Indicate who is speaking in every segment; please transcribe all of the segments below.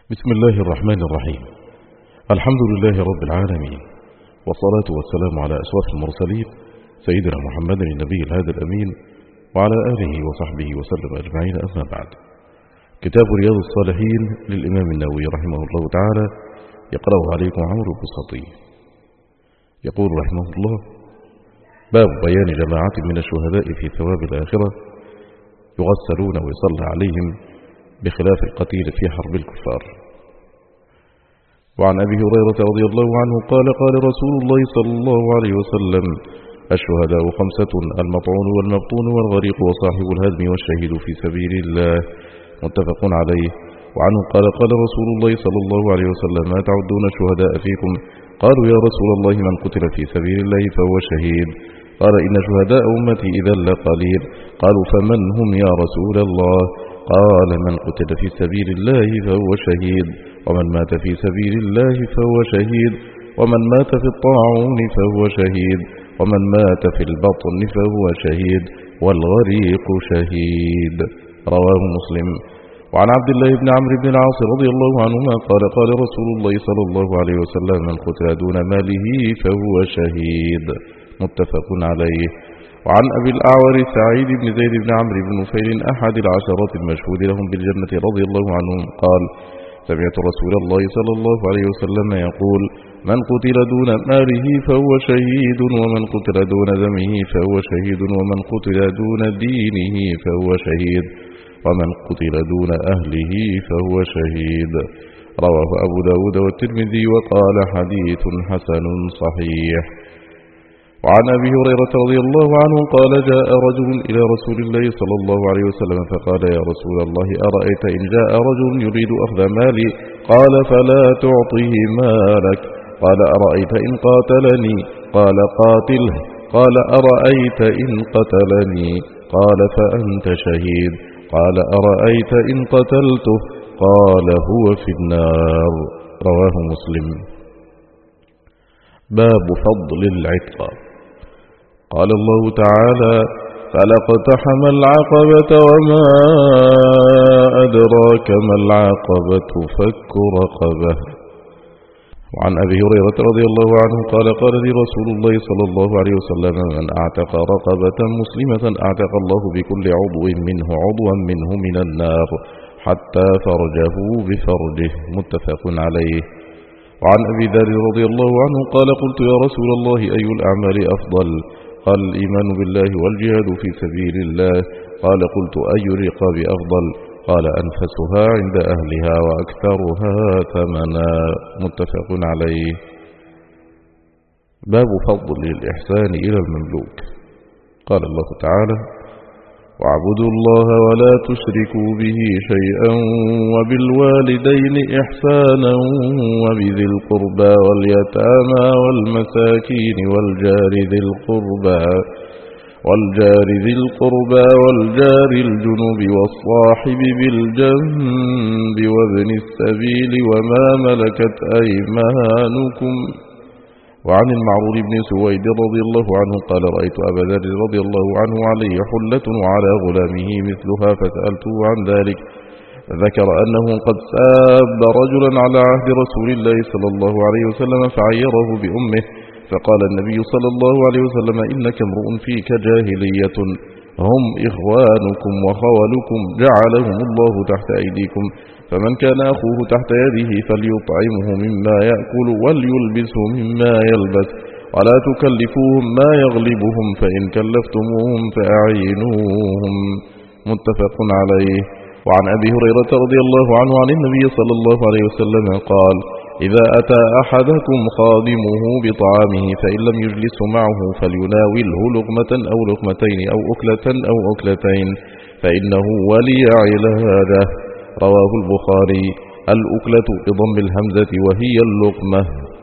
Speaker 1: بسم الله الرحمن الرحيم. الحمد لله رب العالمين، والصلاة والسلام على أشرف المرسلين سيدنا محمد النبي الهادي الأمين وعلى آله وصحبه وسلم أجمعين، أما بعد. كتاب رياض الصالحين للإمام النووي رحمه الله تعالى، يقرأه عليكم عمرو البسطي. يقول رحمه الله: باب بيان جماعة من الشهداء في ثواب الآخرة يغسلون ويصلى عليهم بخلاف القتيل في حرب الكفار. وعن أبي هريرة رضي الله عنه قال: قال رسول الله صلى الله عليه وسلم: الشهداء خمسة: المطعون والمبطون والغريق وصاحب الهدم والشهيد في سبيل الله، متفق عليه. وعنه قال: قال رسول الله صلى الله عليه وسلم: ما تعدون الشهداء فيكم؟ قالوا: يا رسول الله من قتل في سبيل الله فهو شهيد. قال: إن شهداء أمتي إذا لقليل. قالوا: فمن هم يا رسول الله؟ قال: من قتل في سبيل الله فهو شهيد، ومن مات في سبيل الله فهو شهيد، ومن مات في الطاعون فهو شهيد، ومن مات في البطن فهو شهيد، والغريق شهيد. رواه مسلم. وعن عبد الله بن عمرو بن العاص رضي الله عنهما قال: قال رسول الله صلى الله عليه وسلم: من قتل دون ماله فهو شهيد، متفق عليه. وعن أبي الأعور سعيد بن زيد بن عمرو بن نفيل أحد العشرة المشهود لهم بالجنة رضي الله عنهم قال: سمعت رسول الله صلى الله عليه وسلم يقول: من قتل دون ماله فهو شهيد، ومن قتل دون دمه فهو شهيد، ومن قتل دون دينه فهو شهيد، ومن قتل دون أهله فهو شهيد. رواه أبو داود والترمذي وقال: حديث حسن صحيح. وعن أبي هريرة رضي الله عنه قال: جاء رجل إلى رسول الله صلى الله عليه وسلم فقال: يا رسول الله، أرأيت إن جاء رجل يريد أخذ مالي؟ قال: فلا تعطه مالك. قال: أرأيت إن قاتلني؟ قال: قاتله. قال: أرأيت إن قتلني؟ قال: فأنت شهيد. قال: أرأيت إن قتلته؟ قال: هو في النار. رواه مسلم. باب فضل العتق. قال الله تعالى: فلاقتحم العقبة وما أدراك ما العقبة فك رقبة. وعن أبي هريرة رضي الله عنه قال: قال لي رسول الله صلى الله عليه وسلم: من أعتق رقبة مسلمة أعتق الله بكل عضو منه عضوا منه من النار حتى فرجه بفرجه، متفق عليه. وعن أبي ذر رضي الله عنه قال: قلت: يا رسول الله، أي الأعمال أفضل؟ قال: الإيمان بالله والجهاد في سبيل الله. قال: قلت: أي الرقاب أفضل؟ قال: أنفسها عند أهلها وأكثرها ثمنا، متفق عليه. باب فضل الإحسان إلى المملوك. قال الله تعالى: واعبدوا الله ولا تشركوا به شيئا وبالوالدين إحسانا وبذي القربى واليتامى والمساكين والجار ذي القربى والجار الجنب والصاحب بالجنب وابن السبيل وما ملكت أيمانكم. وعن المعرور بن سويد رضي الله عنه قال: رأيت أبا ذر رضي الله عنه عليه حلة وعلى غلامه مثلها فسألته عن ذلك، ذكر أنه قد ساب رجلا على عهد رسول الله صلى الله عليه وسلم فعيره بأمه، فقال النبي صلى الله عليه وسلم: إنك امرؤ فيك جاهلية، هم إخوانكم وخولكم جعلهم الله تحت أيديكم، فمن كان أخوه تحت يده فليطعمه مما يأكل وليلبسه مما يلبس، ولا تكلفوهم ما يغلبهم، فإن كلفتموهم فأعينوهم، متفق عليه. وعن أبي هريرة رضي الله عنه عن النبي صلى الله عليه وسلم قال: إذا أتى أحدكم خادمه بطعامه فإن لم يجلس معه فليناوله لقمة أو لقمتين أو أكلة أو أكلتين، فإنه ولي علاده. رواه البخاري. الأكلة بضم الهمزة وهي اللقمة.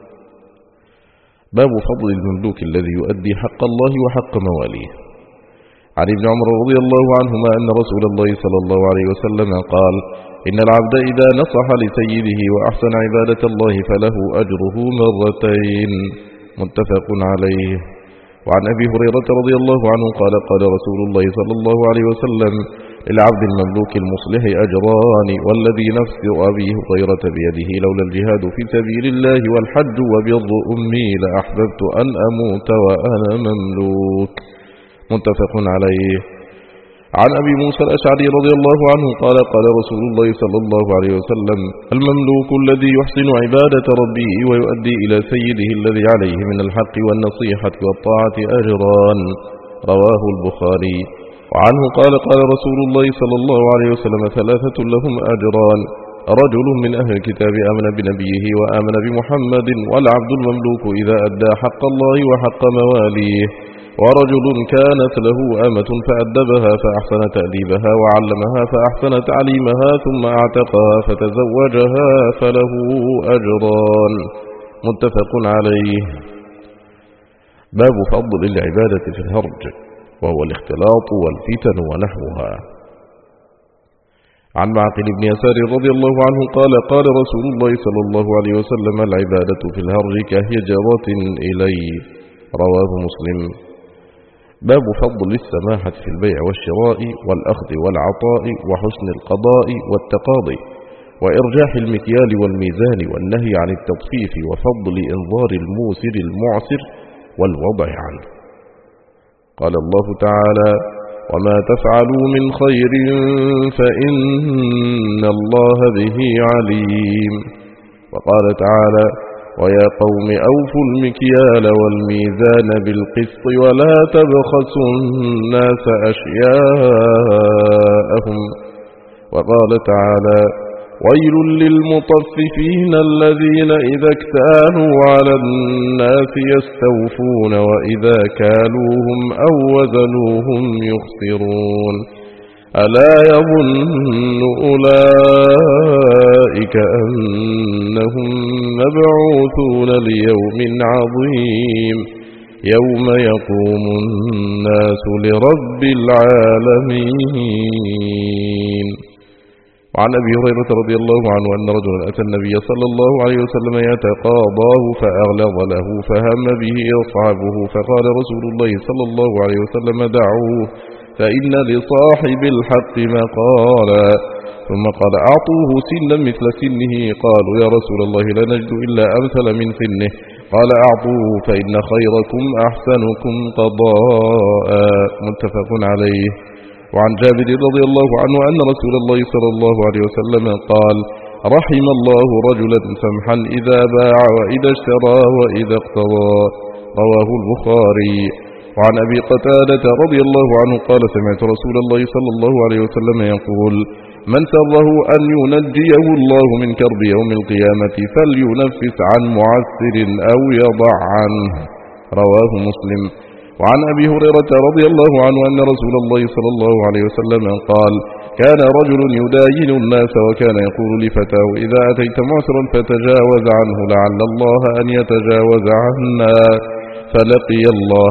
Speaker 1: باب فضل المملوك الذي يؤدي حق الله وحق مواليه. عن ابن عمر رضي الله عنهما أن رسول الله صلى الله عليه وسلم قال: إن العبد إذا نصح لسيده وأحسن عبادة الله فله أجره مرتين، متفق عليه. وعن أبي هريرة رضي الله عنه قال: قال رسول الله صلى الله عليه وسلم: للعبد المملوك المصلح أجران، والذي نفس أبي هريرة بيده لولا الجهاد في سبيل الله والحج وبر أمي لأحببت أن أموت وأنا مملوك. متفق عليه. عن أبي موسى الأشعري رضي الله عنه قال قال رسول الله صلى الله عليه وسلم: المملوك الذي يحسن عبادة ربه ويؤدي إلى سيده الذي عليه من الحق والنصيحة والطاعة أجران. رواه البخاري. وعنه قال قال رسول الله صلى الله عليه وسلم: ثلاثة لهم أجران: رجل من أهل الكتاب آمن بنبيه وآمن بمحمد، والعبد المملوك إذا أدى حق الله وحق مواليه، ورجل كانت له أمة فأدبها فأحسن تأديبها وعلمها فأحسن تعليمها ثم أعتقها فتزوجها فله أجران. متفق عليه. باب فضل العبادة في الهرج، وهو الاختلاط والفتن ونحوها. عن معقل بن يسار رضي الله عنه قال قال رسول الله صلى الله عليه وسلم: العبادة في الهرج كهجرة إلي. رواه مسلم. باب فضل السماحة في البيع والشراء والأخذ والعطاء وحسن القضاء والتقاضي وإرجاح المكيال والميزان والنهي عن التطفيف وفضل إنظار الموسر المعسر والوضع عنه. قال الله تعالى: وما تفعلوا من خير فإن الله به عليم. وقال تعالى: ويا قوم أوفوا المكيال والميزان بالقسط ولا تبخسوا الناس أشياءهم. وقال تعالى: ويل للمطففين الذين إذا اكتالوا على الناس يستوفون وإذا كالوهم أو وزنوهم يخسرون. ألا يظن أولئك أنهم مبعوثون ليوم عظيم يوم يقوم الناس لرب العالمين. وعن أبي هريرة رضي الله عنه أن رجلا أتى النبي صلى الله عليه وسلم يتقاضاه فأغلظ له فهم به أصحابه، فقال رسول الله صلى الله عليه وسلم: دعوه فإن لصاحب الحق مقالا. ثم قال: أعطوه سنا مثل سنه. قالوا: يا رسول الله لا نجد إلا أمثل من سنه. قال: أعطوه فإن خيركم أحسنكم قضاء. متفق عليه. وعن جابر رضي الله عنه أن رسول الله صلى الله عليه وسلم قال: رحم الله رجلا سمحا إذا باع وإذا اشترى وإذا اقتضى. رواه البخاري. وعن أبي قتادة رضي الله عنه قال: سمعت رسول الله صلى الله عليه وسلم يقول: من سره أن ينجيه الله من كرب يوم القيامة فلينفس عن معسر أو يضع عنه. رواه مسلم. وعن أبي هريرة رضي الله عنه أن رسول الله صلى الله عليه وسلم قال: كان رجل يداين الناس وكان يقول لفتاه: إذا أتيت معسرا فتجاوز عنه لعل الله أن يتجاوز عنا، فلقي الله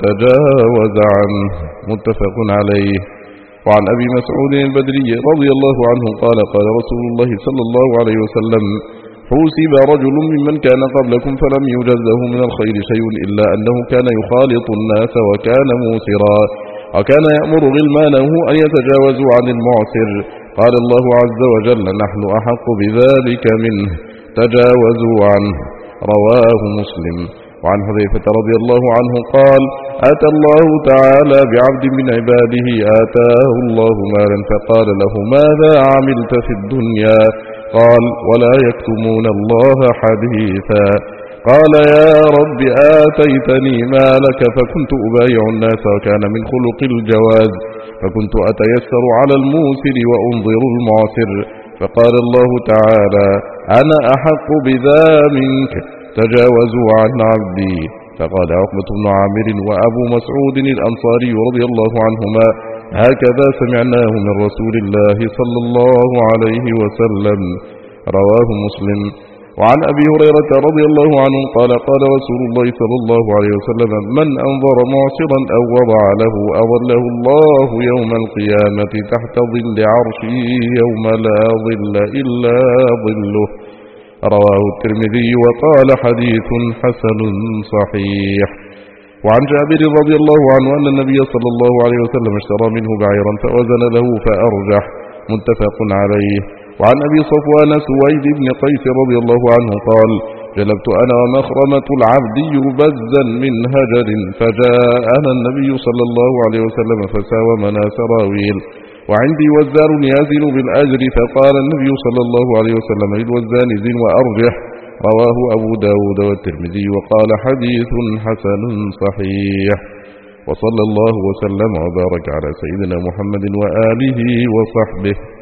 Speaker 1: فتجاوز عنه. متفق عليه. وعن أبي مسعود البدري رضي الله عنه قال قال رسول الله صلى الله عليه وسلم: حوسب رجل ممن كان قبلكم فلم يجزه من الخير شيء إلا أنه كان يخالط الناس وكان موسرا، وكان يأمر غلمانه أن يتجاوزوا عن المعسر. قال الله عز وجل: نحن أحق بذلك منه، تجاوزوا عنه. رواه مسلم. وعن حذيفة رضي الله عنه قال: أتى الله تعالى بعبد من عباده آتاه الله مالا فقال له: ماذا عملت في الدنيا؟ قال: ولا يكتمون الله حديثا. قال: يا رب آتيتني مالك فكنت أبايع الناس وكان من خلق الجواز، فكنت أتيسر على الموسر وأنظر المعسر. فقال الله تعالى: أنا أحق بذا منك، تجاوزوا عن عبدي. فقال عقبة بن عامر وأبو مسعود الأنصاري رضي الله عنهما: هكذا سمعناه من رسول الله صلى الله عليه وسلم. رواه مسلم. وعن أبي هريرة رضي الله عنه قال قال رسول الله صلى الله عليه وسلم: من أنظر معسرا أو وضع له أظله الله يوم القيامة تحت ظل عرشه يوم لا ظل إلا ظله. رواه الترمذي وقال: حديث حسن صحيح. وعن جابر رضي الله عنه أن النبي صلى الله عليه وسلم اشترى منه بعيرا فوزن له فأرجح، متفق عليه. وعن أبي صفوان سويد بن قيس رضي الله عنه قال: جلبت أنا ومخرمة العبدي بزا من هجر، فجاءنا النبي صلى الله عليه وسلم فساومنا سراويل، وعندي وزان يزن بالأجر، فقال النبي صلى الله عليه وسلم للوزان زن وأرجح. رواه أبو داود والترمذي وقال: حديث حسن صحيح. وصلى الله وسلم وبارك على سيدنا محمد وآله وصحبه.